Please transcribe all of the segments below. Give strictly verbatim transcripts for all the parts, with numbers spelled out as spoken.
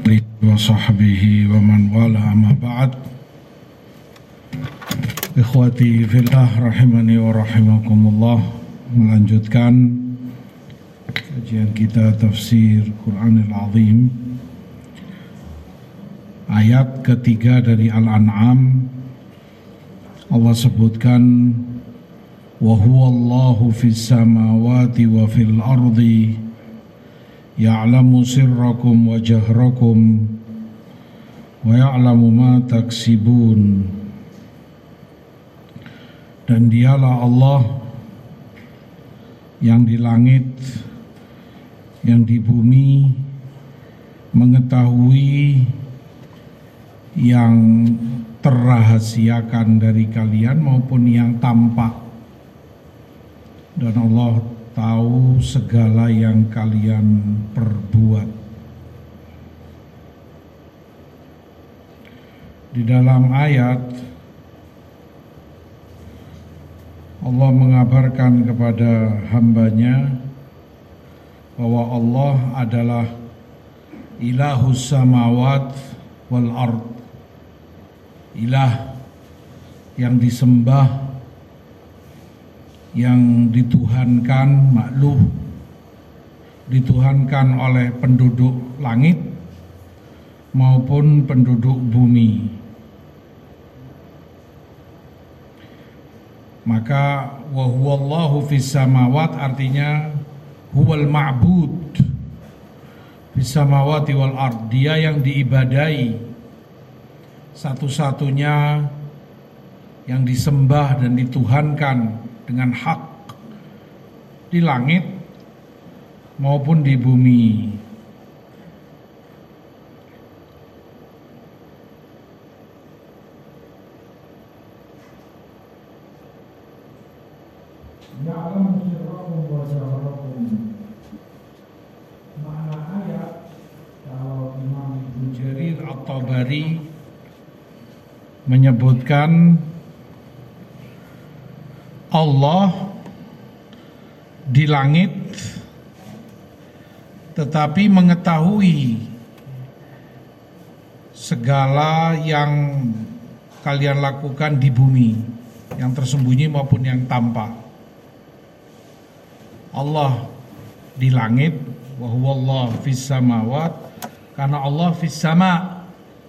wa sahbihi wa man wala amma ba'd. Ikhwati fillah rahimani wa rahimakumullah, melanjutkan kajian kita tafsir Quranil Azim, ayat ketiga dari Al-An'am. Allah sebutkan, wa huwallahu fis samawati wa fil ardi ya'lamu sirrakum wa jahrakum wa ya'lamu ma taksibun. Dan dialah Allah yang di langit, yang di bumi, mengetahui yang terrahasiakan dari kalian maupun yang tampak. Dan Allah tahu segala yang kalian perbuat. Di dalam ayat Allah mengabarkan kepada hambanya bahwa Allah adalah ilahus samawat wal ard, ilah yang disembah, yang dituhankan, makhluk dituhankan oleh penduduk langit maupun penduduk bumi. Maka wa huwallahu fis samawat artinya huwal ma'bud fis samawati wal ard, dia yang diibadai, satu-satunya yang disembah dan dituhankan dengan hak di langit maupun di bumi. Ya'lamu sirrakum wa jahrakum. Makna ayat, kalau Imam Ibnu Jarir At-Tabari menyebutkan Allah di langit tetapi mengetahui segala yang kalian lakukan di bumi, yang tersembunyi maupun yang tampak. Allah di langit, wa huwallahu fis samawat, karena Allah fis sama.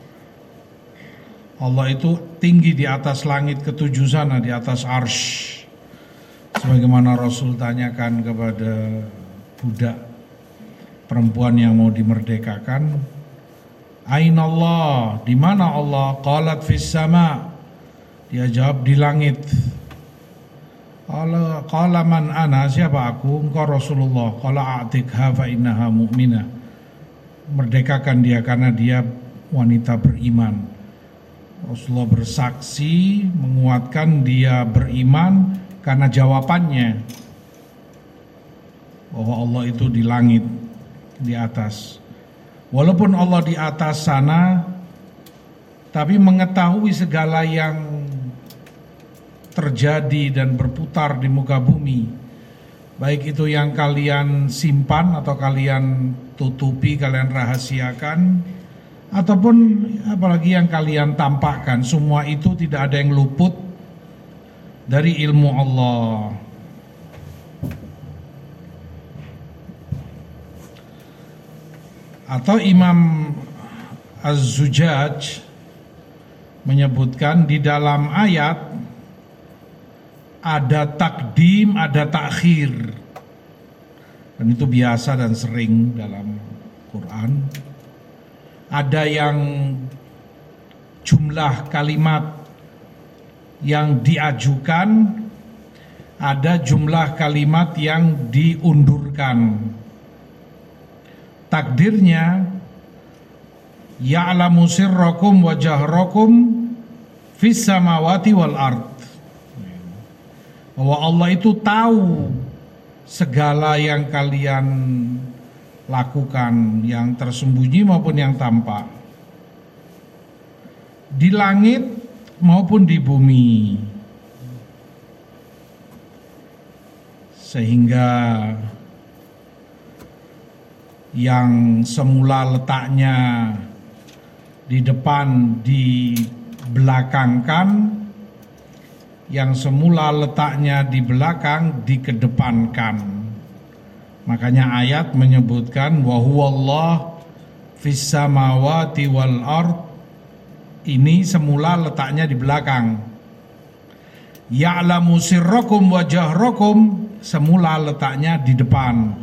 Allah itu tinggi di atas langit ketujuh sana, di atas arsy. Sebagaimana Rasul tanyakan kepada budak perempuan yang mau dimerdekakan, Aina Allah, di mana Allah? Qalat fis sama. Dia jawab di langit. Qala qala man ana, siapa aku? Engkau Rasulullah. Qala a'tikha fa innaha mu'minah. Merdekakan dia karena dia wanita beriman. Rasulullah bersaksi menguatkan dia beriman karena jawabannya bahwa Allah itu di langit, di atas. Walaupun Allah di atas sana, tapi mengetahui segala yang terjadi dan berputar di muka bumi, baik itu yang kalian simpan atau kalian tutupi, kalian rahasiakan, ataupun apalagi yang kalian tampakkan. Semua itu tidak ada yang luput dari ilmu Allah. Atau Imam Az-Zujaj menyebutkan di dalam ayat ada takdim, ada takhir. Dan itu biasa dan sering dalam Quran. Ada yang jumlah kalimat yang diajukan, ada jumlah kalimat yang diundurkan. Takdirnya, ya'lamu sirrakum wa jahrakum fis samawati wal ard. Bahwa Allah itu tahu segala yang kalian lakukan, yang tersembunyi maupun yang tampak, di langit maupun di bumi. Sehingga yang semula letaknya di depan dibelakangkan, yang semula letaknya di belakang dikedepankan. Makanya ayat menyebutkan wa huwallah fis samawati wal ard, ini semula letaknya di belakang. Ya'lamu sirrakum wa jahrakum, semula letaknya di depan.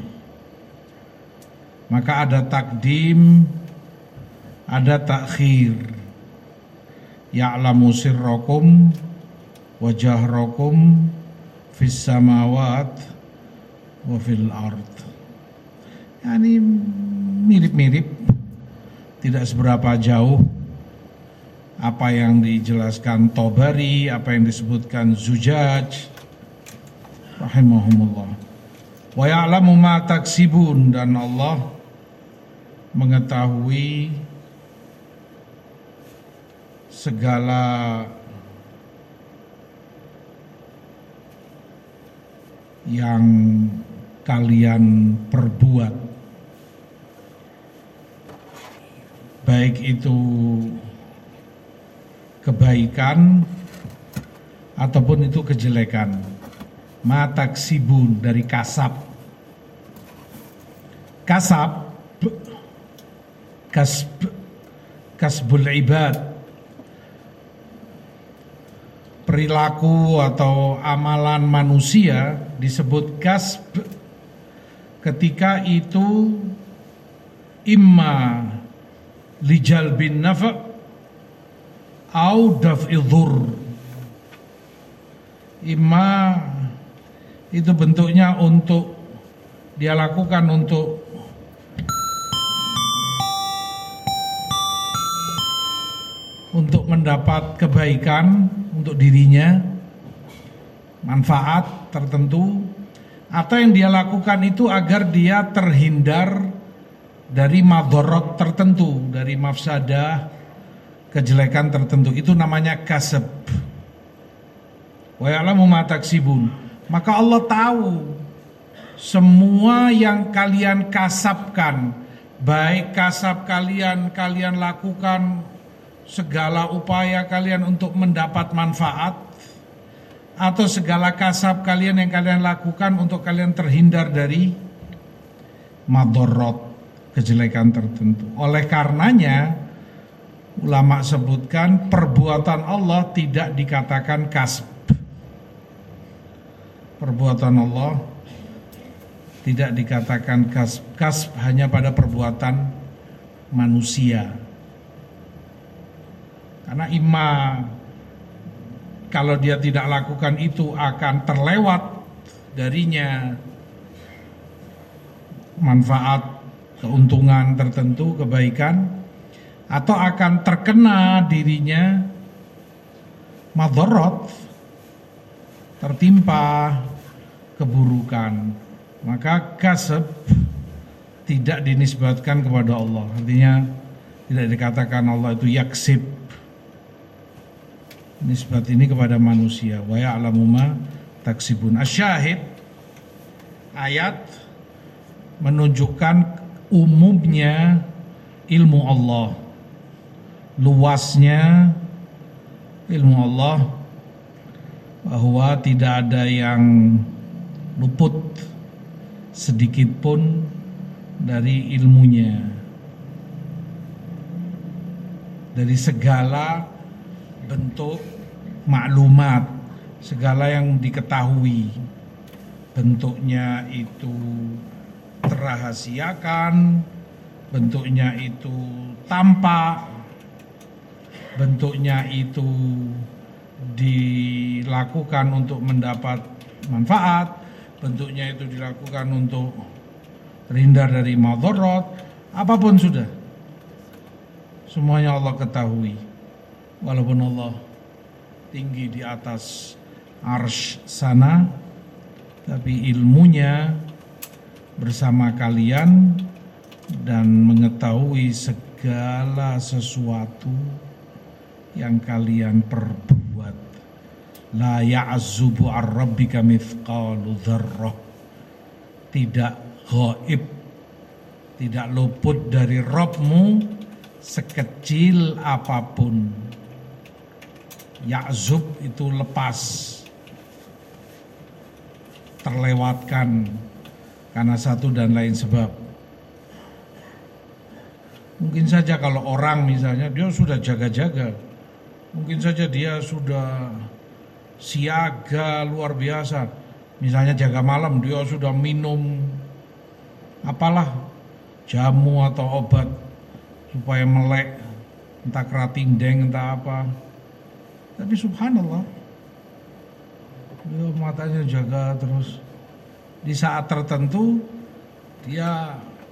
Maka ada takdim, ada takhir. Ya'lamu sirrakum wa jahrakum fis samawat wa fil ard. Yani mirip-mirip, tidak seberapa jauh apa yang dijelaskan Tobari, apa yang disebutkan Zujaj rahimahumullah. Wa ya'lamu ma taksibun, dan Allah mengetahui segala yang kalian perbuat, baik itu kebaikan ataupun itu kejelekan. Ma taksibun dari kasab. Kasab, kasb, kasbul ibad, perilaku atau amalan manusia disebut kasb ketika itu imma lijalbin nafa' au daf'idh dhur. Imma itu bentuknya untuk dia lakukan untuk untuk mendapat kebaikan untuk dirinya, manfaat tertentu, atau yang dia lakukan itu agar dia terhindar dari madharat tertentu, dari mafsadah, kejelekan tertentu. Itu namanya kasab. Wa ya'lamu ma taksibun. Maka Allah tahu semua yang kalian kasabkan, baik kasab kalian, kalian lakukan segala upaya kalian untuk mendapat manfaat, atau segala kasab kalian yang kalian lakukan untuk kalian terhindar dari madharat, kejelekan tertentu. Oleh karenanya ulama sebutkan perbuatan Allah tidak dikatakan kasb. Perbuatan Allah tidak dikatakan kasb. Kasb hanya pada perbuatan manusia. Karena imma kalau dia tidak lakukan itu akan terlewat darinya manfaat, keuntungan tertentu, kebaikan, atau akan terkena dirinya madharat, tertimpa keburukan. Maka kasab tidak dinisbatkan kepada Allah. Artinya tidak dikatakan Allah itu yaksib. Nisbat ini kepada manusia. Wa ya'lamu ma taksibun. Asyahid, ayat menunjukkan umumnya ilmu Allah, luasnya ilmu Allah, bahwa tidak ada yang luput sedikit pun dari ilmunya, dari segala bentuk maklumat, segala yang diketahui, bentuknya itu terahasiakan, bentuknya itu tampak, bentuknya itu dilakukan untuk mendapat manfaat, bentuknya itu dilakukan untuk terhindar dari madharat, apapun sudah, semuanya Allah ketahui. Walaupun Allah tinggi di atas arsy sana, tapi ilmunya bersama kalian dan mengetahui segala sesuatu yang kalian perbuat. La ya'zubu ar-rabbika mithqalu dzarrah. Tidak gaib, tidak luput dari Rabbmu sekecil apapun. Ya'zub itu lepas, terlewatkan karena satu dan lain sebab. Mungkin saja kalau orang misalnya dia sudah jaga-jaga, mungkin saja dia sudah siaga luar biasa. Misalnya jaga malam, dia sudah minum apalah, jamu atau obat supaya melek, entah keratindeng, entah apa. Tapi subhanallah, dia matanya jaga terus. Di saat tertentu dia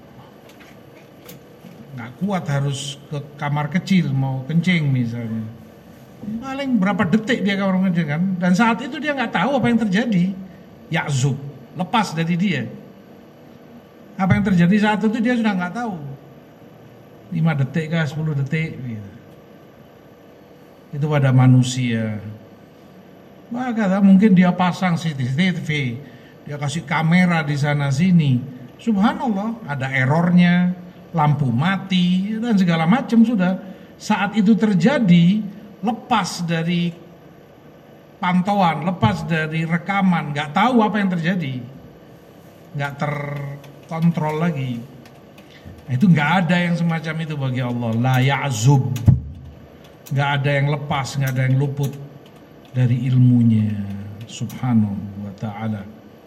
nggak kuat, harus ke kamar kecil mau kencing misalnya, paling berapa detik dia kamar kencing kan, dan saat itu dia nggak tahu apa yang terjadi. Ya'zub, lepas dari dia. Apa yang terjadi saat itu dia sudah nggak tahu. lima detik kah, sepuluh detik gitu. Itu pada manusia. Wah, kata mungkin dia pasang C C T V, dia kasih kamera di sana sini. Subhanallah, ada errornya, lampu mati dan segala macam sudah. Saat itu terjadi, lepas dari pantauan, lepas dari rekaman, nggak tahu apa yang terjadi, nggak terkontrol lagi. Nah, itu nggak ada yang semacam itu bagi Allah. La ya'zub, nggak ada yang lepas, nggak ada yang luput dari ilmunya subhanahu wa ta'ala.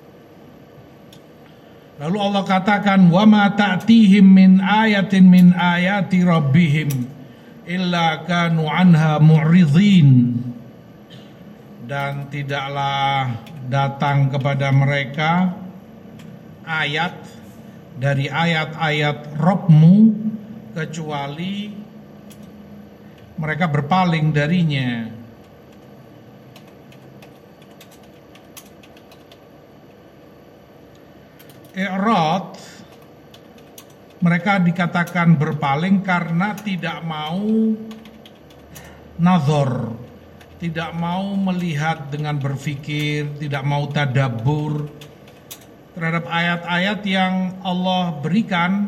Lalu Allah katakan, wa ma ta'tihim min ayatin min ayati rabbihim illa kanu anha mu'ridhin. Dan tidaklah datang kepada mereka ayat dari ayat-ayat Rabbmu kecuali mereka berpaling darinya. I'rad, mereka dikatakan berpaling karena tidak mau nazar, tidak mau melihat dengan berfikir, tidak mau tadabbur terhadap ayat-ayat yang Allah berikan,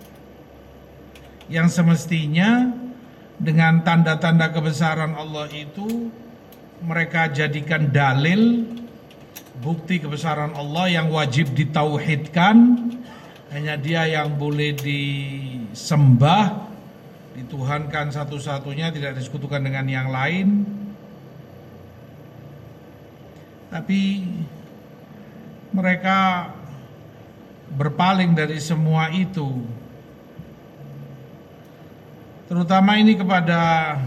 yang semestinya dengan tanda-tanda kebesaran Allah itu mereka jadikan dalil, bukti kebesaran Allah yang wajib ditauhidkan. Hanya Dia yang boleh disembah, dituhankan satu-satunya, tidak disekutukan dengan yang lain. Tapi mereka berpaling dari semua itu. Terutama ini kepada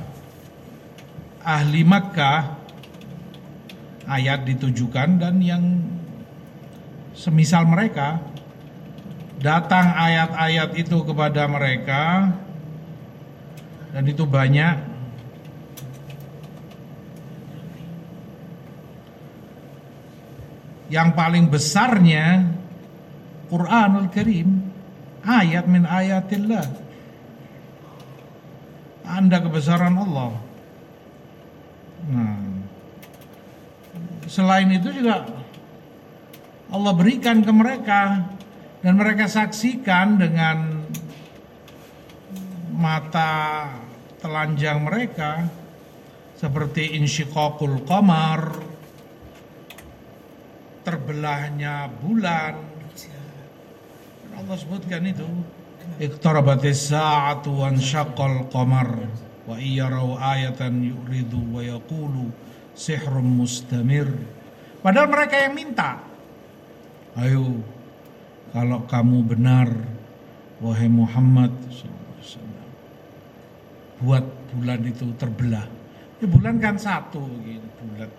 ahli Makkah ayat ditujukan, dan yang semisal mereka, datang ayat-ayat itu kepada mereka, dan itu banyak. Yang paling besarnya Quranul Karim, ayat min ayatillah, tanda kebesaran Allah. Nah, selain itu juga Allah berikan ke mereka, dan mereka saksikan dengan mata telanjang mereka, seperti insyiqaqul qamar, terbelahnya bulan. Allah sebutkan itu, iqtarabatis sa'atu wan syaqqal qamar wa iyaraw ayatan yuridu wa yaqulu sihrun mustamir. Padahal mereka yang minta, ayo kalau kamu benar wahai Muhammad shallallahu alaihi wasallam, buat bulan itu terbelah. Ya, bulan kan satu gitu, bulat.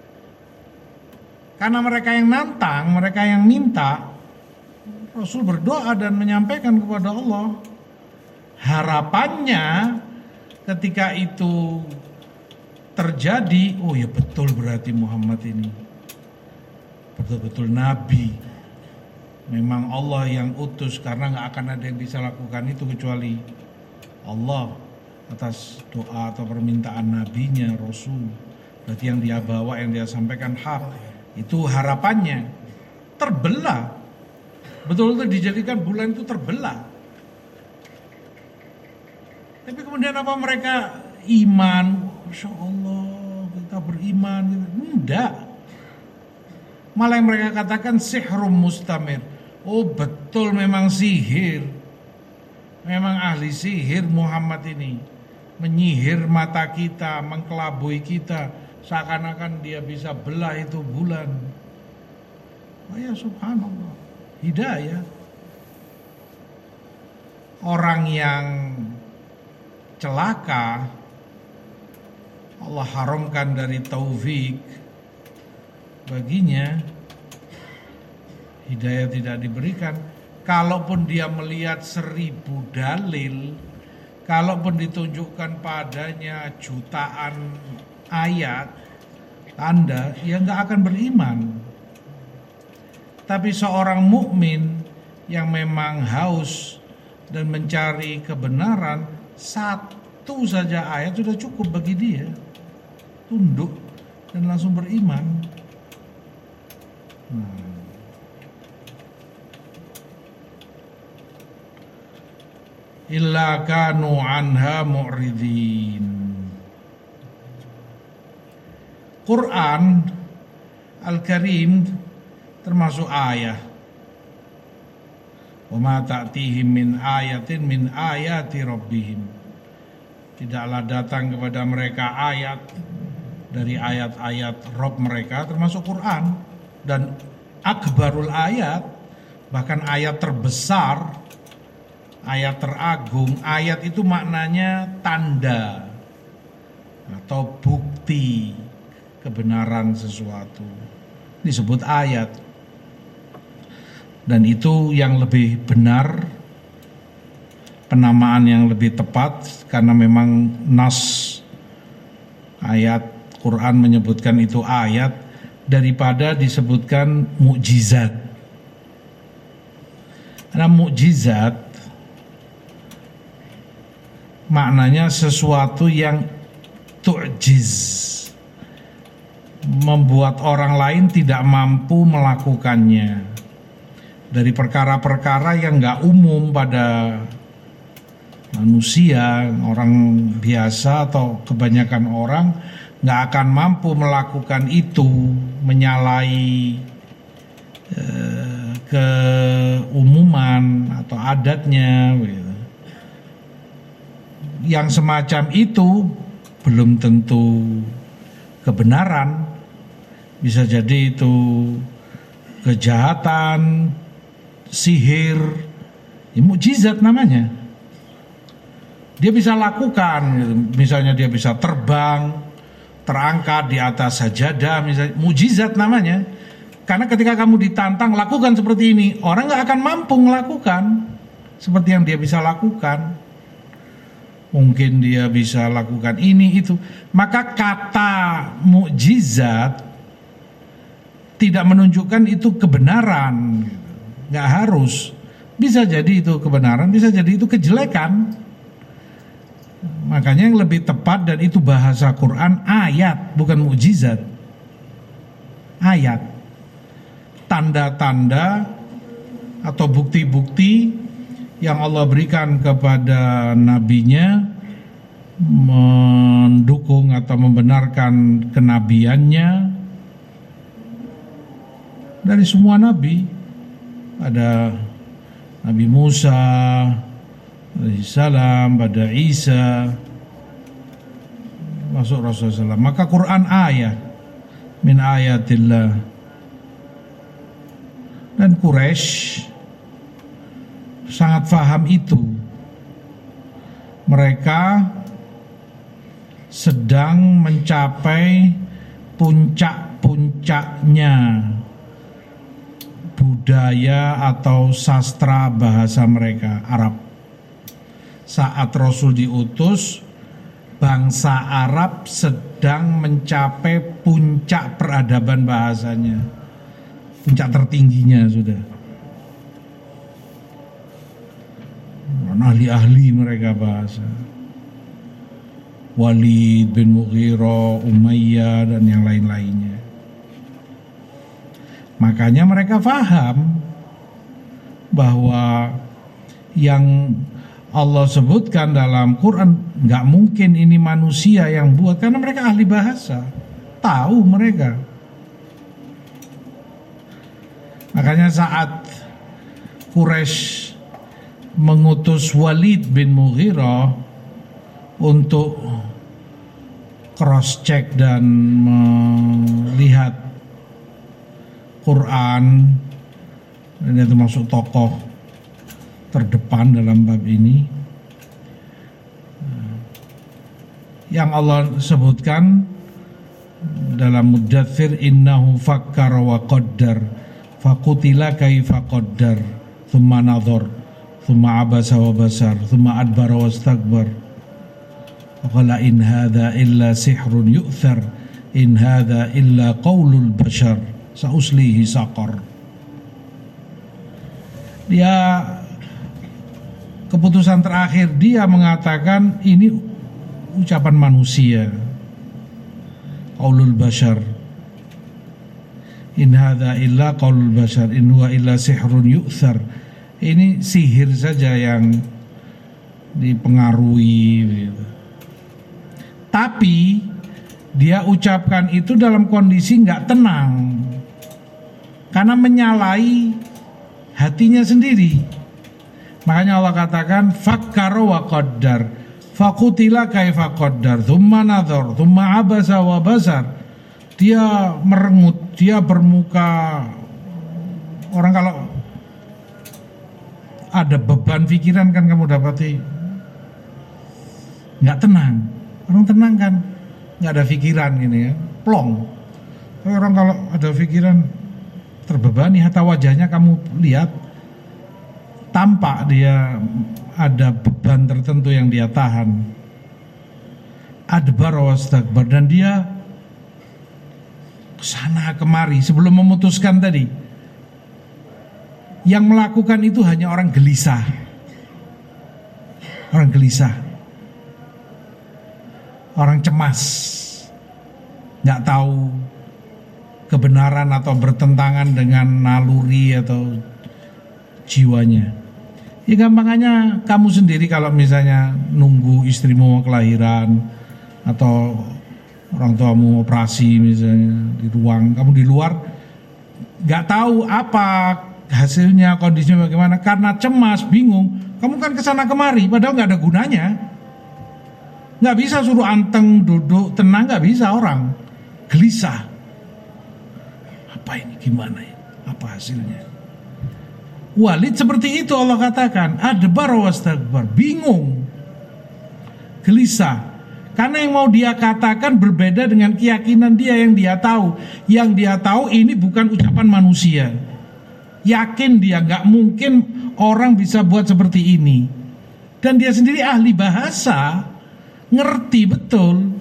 Karena mereka yang nantang, mereka yang minta, Rasul berdoa dan menyampaikan kepada Allah. Harapannya ketika itu terjadi, oh ya betul, berarti Muhammad ini betul-betul Nabi. Memang Allah yang utus, karena gak akan ada yang bisa lakukan itu kecuali Allah atas doa atau permintaan nabinya, Rasul. Berarti yang dia bawa, yang dia sampaikan hak. Itu harapannya. Terbelah, betul-betul dijadikan bulan itu terbelah. Tapi kemudian apa mereka iman? Masya Allah, kita beriman. Enggak. Malah yang mereka katakan sihrum mustamir. Oh betul, memang sihir. Memang ahli sihir Muhammad ini. Menyihir mata kita, mengkelabui kita. Seakan-akan dia bisa belah itu bulan. Oh ya subhanallah. Hidayah. Orang yang celaka Allah haramkan dari taufik baginya, hidayah tidak diberikan. Kalaupun dia melihat seribu dalil, kalaupun ditunjukkan padanya jutaan ayat tanda, ya nggak akan beriman. Tapi seorang mukmin yang memang haus dan mencari kebenaran, satu saja ayat sudah cukup bagi dia, tunduk dan langsung beriman. Hmm. Illa kanu anha mu'ridin. Quran Al-Karim termasuk ayat. Wa ma ta'tihim min ayatin min ayati rabbihim. Tidaklah datang kepada mereka ayat dari ayat-ayat Rabb mereka, termasuk Quran. Dan akbarul ayat, bahkan ayat terbesar, ayat teragung. Ayat itu maknanya tanda atau bukti kebenaran sesuatu, disebut ayat. Dan itu yang lebih benar, penamaan yang lebih tepat, karena memang nas ayat Quran menyebutkan itu ayat daripada disebutkan mukjizat. Karena mukjizat maknanya sesuatu yang tu'jiz, membuat orang lain tidak mampu melakukannya. Dari perkara-perkara yang gak umum pada manusia, orang biasa atau kebanyakan orang gak akan mampu melakukan itu, menyalahi eh, keumuman atau adatnya gitu. Yang semacam itu belum tentu kebenaran, bisa jadi itu kejahatan, sihir, ya, mukjizat namanya. Dia bisa lakukan, misalnya dia bisa terbang, terangkat di atas sajadah, misalnya, mukjizat namanya. Karena ketika kamu ditantang lakukan seperti ini, orang nggak akan mampu melakukan seperti yang dia bisa lakukan. Mungkin dia bisa lakukan ini itu. Maka kata mukjizat tidak menunjukkan itu kebenaran. Nggak harus, bisa jadi itu kebenaran, bisa jadi itu kejelekan. Makanya yang lebih tepat, dan itu bahasa Quran, ayat bukan mukjizat. Ayat, tanda-tanda atau bukti-bukti yang Allah berikan kepada nabinya, mendukung atau membenarkan kenabiannya dari semua nabi. Ada Nabi Musa alaihissalam, pada Isa, masuk Rasulullah. Maka Quran ayat min ayatillah. Dan Quraisy sangat paham itu. Mereka sedang mencapai puncak-puncaknya budaya atau sastra bahasa mereka, Arab. Saat Rasul diutus, bangsa Arab sedang mencapai puncak peradaban bahasanya, puncak tertingginya sudah. Ahli-ahli mereka bahasa, Walid bin Mughirah, Umayyah, dan yang lain-lainnya. Makanya mereka paham bahwa yang Allah sebutkan dalam Quran, nggak mungkin ini manusia yang buat, karena mereka ahli bahasa, tahu mereka. Makanya saat Quraisy mengutus Walid bin Mughirah untuk cross check dan melihat Quran, ini termasuk tokoh terdepan dalam bab ini, yang Allah sebutkan dalam Muddathir, innahu fakkara wa qaddar faqutila kaifa qaddar thumma nadhar thumma abasa wa basar thumma adbara wastakbar qala in hadza illa sihrun yu'thar in hadza illa qaulul bashar sauslihi saqar. Dia keputusan terakhir dia mengatakan ini ucapan manusia, qaulul bashar, in hadza illa qaulul bashar in huwa illa sihrun yu'thar. Ini sihir saja yang dipengaruhi gitu. Tapi dia ucapkan itu dalam kondisi nggak tenang, karena menyalahi hatinya sendiri. Makanya Allah katakan fakkara wa qaddar faqutila kaifa qaddar thumma nadhar thumma abasa wa basar. Dia merengut, dia bermuka. Orang kalau ada beban pikiran kan kamu dapati nggak tenang. Orang tenang kan nggak ada pikiran gini ya, plong. Tapi orang kalau ada pikiran terbebani, hatta wajahnya kamu lihat tampak dia ada beban tertentu yang dia tahan. Adbar wastakbar, dan dia kesana kemari sebelum memutuskan tadi. Yang melakukan itu hanya orang gelisah. Orang gelisah. Orang cemas. Nggak tahu kebenaran atau bertentangan dengan naluri atau jiwanya. Ya gampangannya kamu sendiri kalau misalnya nunggu istrimu mau kelahiran atau orang tuamu operasi misalnya di ruang, kamu di luar nggak tahu apa hasilnya, kondisinya bagaimana, karena cemas, bingung, kamu kan kesana kemari, padahal nggak ada gunanya. Nggak bisa suruh anteng, duduk, tenang, nggak bisa, orang gelisah. Apa ini, gimana ya, apa hasilnya? Walid seperti itu Allah katakan, adbar wastakbar, bingung, gelisah. Karena yang mau dia katakan berbeda dengan keyakinan dia yang dia tahu. Yang dia tahu ini bukan ucapan manusia. Yakin dia gak mungkin orang bisa buat seperti ini. Dan dia sendiri ahli bahasa, ngerti betul.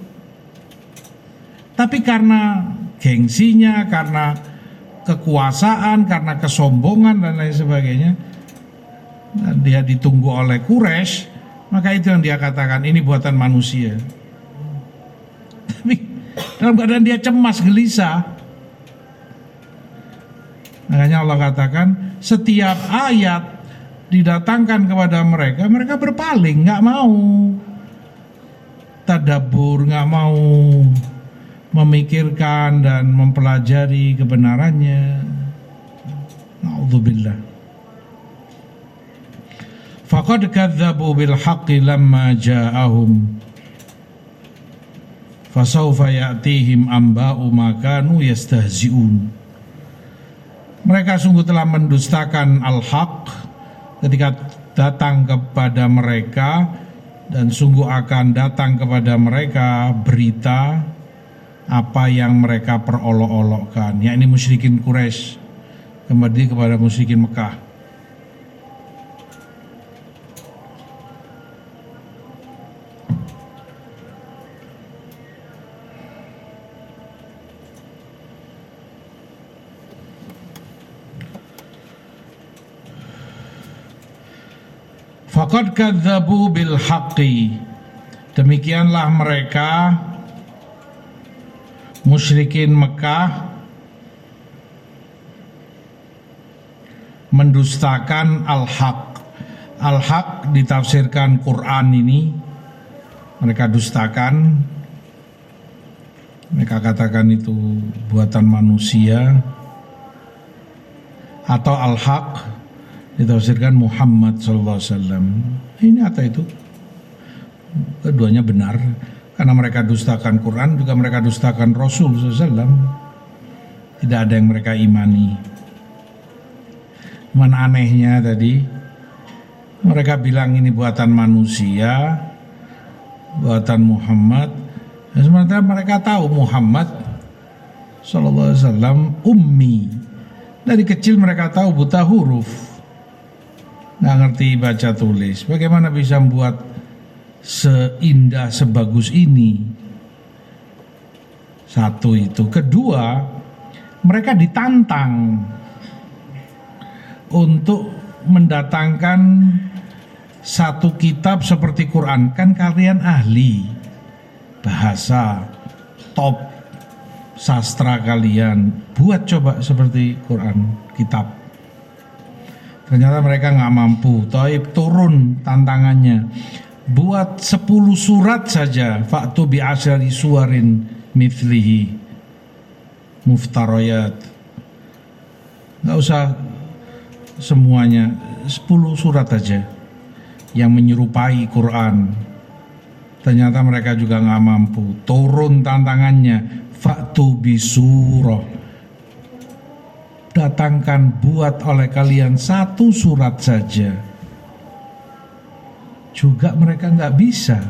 Tapi karena gengsinya, karena kekuasaan, karena kesombongan dan lain sebagainya, dan dia ditunggu oleh Quraisy, maka itu yang dia katakan ini buatan manusia. Tapi dalam keadaan dia cemas, gelisah, makanya Allah katakan setiap ayat didatangkan kepada mereka, mereka berpaling, nggak mau tadabbur, nggak mau memikirkan dan mempelajari kebenarannya. Na'udzubillah. Faqad kadzdzabu bil haqqi lamma ja'ahum fasawfa ya'tihim amba'u ma kanu yastahzi'un. Mereka sungguh telah mendustakan al-haq ketika datang kepada mereka, dan sungguh akan datang kepada mereka berita apa yang mereka perolok-olokkan, yakni musyrikin Quraisy kembali kepada musyrikin Mekah. Faqad kadzdzabu bil haqqi, demikianlah mereka musyrikin Mekah mendustakan al-haq. Al-Haq ditafsirkan Quran ini mereka dustakan, mereka katakan itu buatan manusia. Atau Al-Haq ditafsirkan Muhammad sallallahu alaihi wasallam. Ini atau itu? Keduanya benar, karena mereka dustakan Quran, juga mereka dustakan Rasul sallallahu alaihi wasallam. Tidak ada yang mereka imani. Cuman anehnya tadi, mereka bilang ini buatan manusia, buatan Muhammad. Dan sementara mereka tahu Muhammad sallallahu alaihi wasallam ummi. Dari kecil mereka tahu buta huruf, nggak ngerti baca tulis. Bagaimana bisa membuat seindah sebagus ini? Satu itu. Kedua, mereka ditantang untuk mendatangkan satu kitab seperti Quran. Kan kalian ahli bahasa, top sastra kalian, buat coba seperti Quran, kitab. Ternyata mereka nggak mampu. Taib turun tantangannya, buat sepuluh surat saja. Fa'tu bi asyari suwarin mithlihi muftarayat. Nggak usah semuanya, sepuluh surat aja yang menyerupai Quran. Ternyata mereka juga nggak mampu. Turun tantangannya, fa'tu bisurah, datangkan buat oleh kalian satu surat saja. Juga mereka nggak bisa.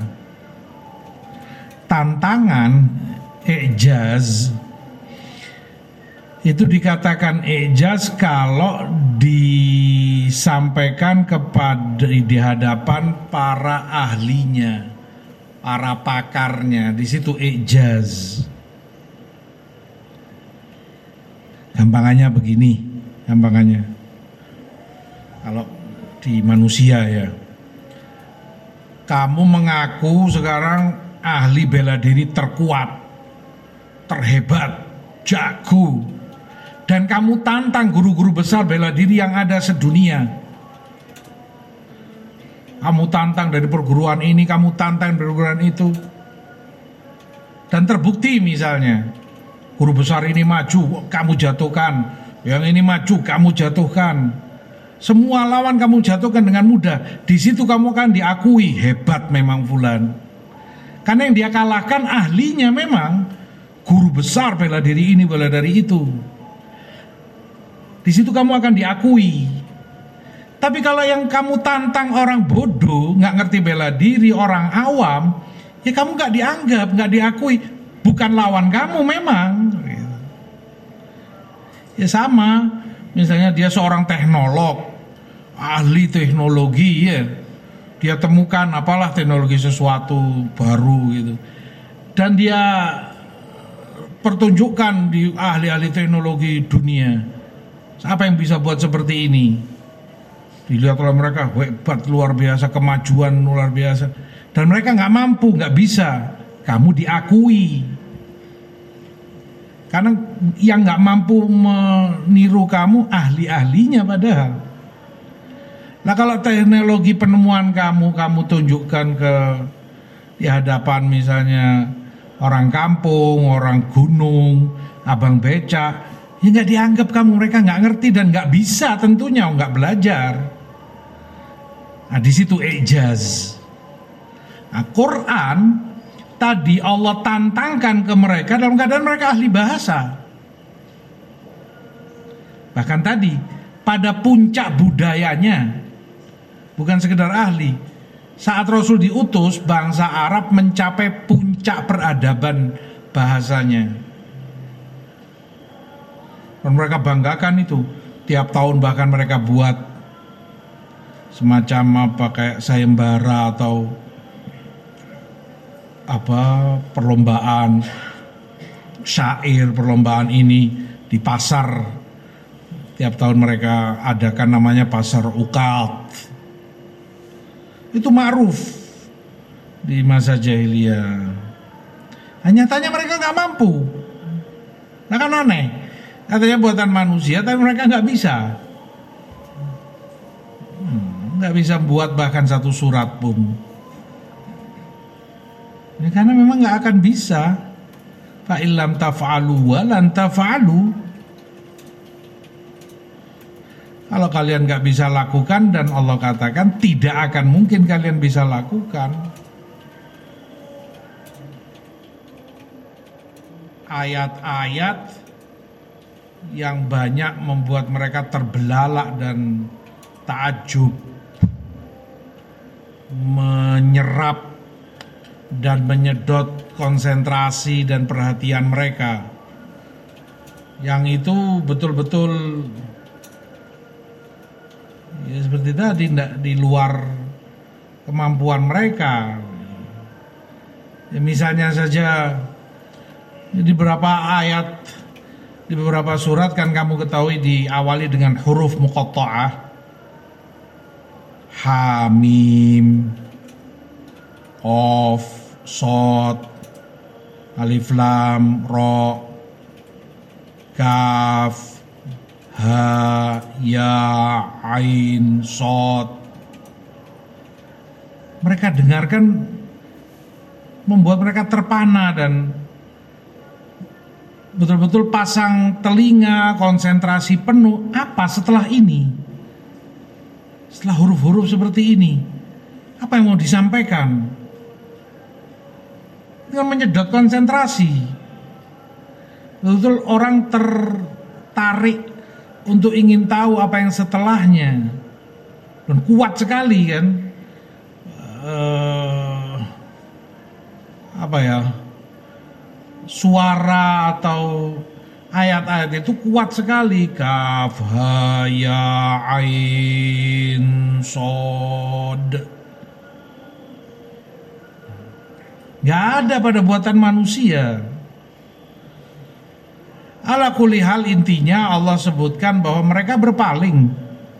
Tantangan ijaz itu dikatakan ijaz kalau disampaikan kepada di hadapan para ahlinya, para pakarnya. Di situ ijaz. Gampangannya begini, gampangannya. Kalau di manusia ya, kamu mengaku sekarang ahli bela diri terkuat, terhebat, jago, dan kamu tantang guru-guru besar bela diri yang ada sedunia. Kamu tantang dari perguruan ini, kamu tantang dari perguruan itu, dan terbukti misalnya guru besar ini maju, kamu jatuhkan. Yang ini maju, kamu jatuhkan. Semua lawan kamu jatuhkan dengan mudah. Di situ kamu akan diakui, hebat memang fulan. Karena yang dia kalahkan ahlinya memang guru besar bela diri ini, bela diri itu. Di situ kamu akan diakui. Tapi kalau yang kamu tantang orang bodoh, nggak ngerti bela diri, orang awam, ya kamu nggak dianggap, nggak diakui. Bukan lawan kamu memang. Ya sama, misalnya dia seorang teknolog, ahli teknologi ya, dia temukan apalah teknologi sesuatu baru gitu, dan dia pertunjukkan di ahli-ahli teknologi dunia, siapa yang bisa buat seperti ini? Dilihat oleh mereka, hebat, luar biasa, kemajuan luar biasa, dan mereka nggak mampu, nggak bisa. Kamu diakui, karena yang nggak mampu meniru kamu ahli-ahlinya padahal. Nah kalau teknologi penemuan kamu, kamu tunjukkan ke di hadapan misalnya orang kampung, orang gunung, abang becak, ya nggak dianggap kamu, mereka nggak ngerti dan nggak bisa tentunya, nggak belajar. Nah di situ ijaz. Nah Quran tadi Allah tantangkan ke mereka dalam keadaan mereka ahli bahasa. Bahkan tadi pada puncak budayanya, bukan sekedar ahli. Saat Rasul diutus, bangsa Arab mencapai puncak peradaban bahasanya. Dan mereka banggakan itu. Tiap tahun bahkan mereka buat semacam apa kayak sayembara atau apa perlombaan syair, perlombaan ini di pasar. Tiap tahun mereka adakan namanya pasar Uqad. Itu ma'ruf di masa jahiliyah. Nah, nyatanya mereka nggak mampu. Nah kan aneh. Katanya buatan manusia, tapi mereka nggak bisa. Hmm. nggak bisa buat bahkan satu surat pun. Ya, karena memang nggak akan bisa. Fa illam taf'alu wa lan taf'alu. Kalau kalian nggak bisa lakukan dan Allah katakan tidak akan mungkin kalian bisa lakukan. Ayat-ayat yang banyak membuat mereka terbelalak dan takjub, menyerap dan menyedot konsentrasi dan perhatian mereka. Yang itu betul-betul ya seperti tadi, di luar kemampuan mereka. Ya, misalnya saja di beberapa ayat, di beberapa surat kan kamu ketahui diawali dengan huruf muqatta'ah. Hamim, Qaf, Shad, Alif Lam, Ra, Kaf, Ha, Ya, Ain, Shad. Mereka dengarkan membuat mereka terpana dan betul-betul pasang telinga, konsentrasi penuh. Apa setelah ini? Setelah huruf-huruf seperti ini, apa yang mau disampaikan? Dengan menyedot konsentrasi. Betul-betul orang tertarik untuk ingin tahu apa yang setelahnya. Dan kuat sekali kan. Uh, apa ya? Suara atau ayat-ayat itu kuat sekali. Kaf, ha, ya, ain, shad. Gak ada pada buatan manusia. Ala kulli hal, intinya Allah sebutkan bahwa mereka berpaling.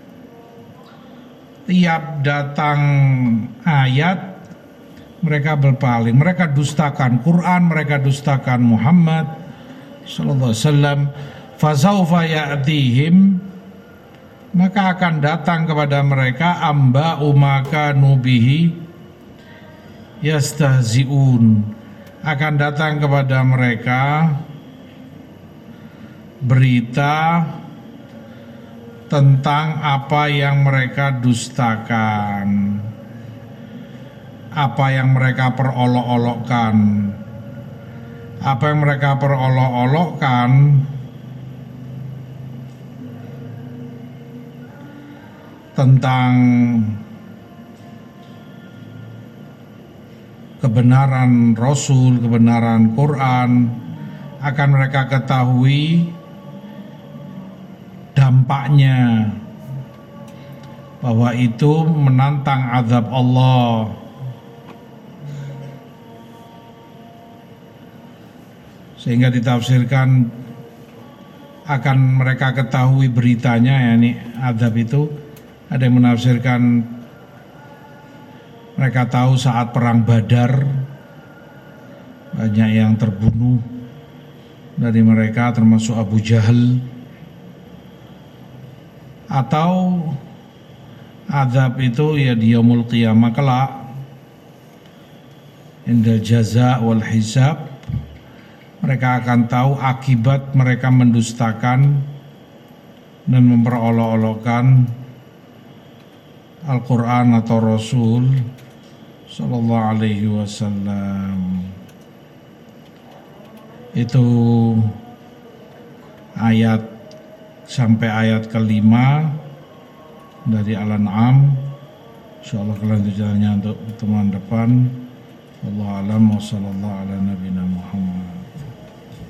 Tiap datang ayat mereka berpaling, mereka dustakan Quran, mereka dustakan Muhammad sallallahu alaihi wasallam. Fasaufa ya'tihim, maka akan datang kepada mereka amba umaka nubihi yastahzi'un, akan datang kepada mereka berita tentang apa yang mereka dustakan, apa yang mereka perolok-olokkan. Apa yang mereka perolok-olokkan tentang kebenaran Rasul, kebenaran Quran, akan mereka ketahui dampaknya, bahwa itu menantang azab Allah. Sehingga ditafsirkan akan mereka ketahui beritanya, yakni azab itu. Ada yang menafsirkan mereka tahu saat perang Badar banyak yang terbunuh dari mereka, termasuk Abu Jahal. Atau azab itu ya di yaumul qiyamah kelak, inda jaza wal hisab. Mereka akan tahu akibat mereka mendustakan dan memperolok-olokkan Al-Quran atau Rasul sallallahu alaihi wasallam. Itu ayat sampai ayat kelima dari Al-An'am. Insyaallah kelanjutannya untuk pertemuan depan. Wallahu a'lam wa sallallahu ala nabiyina Muhammad.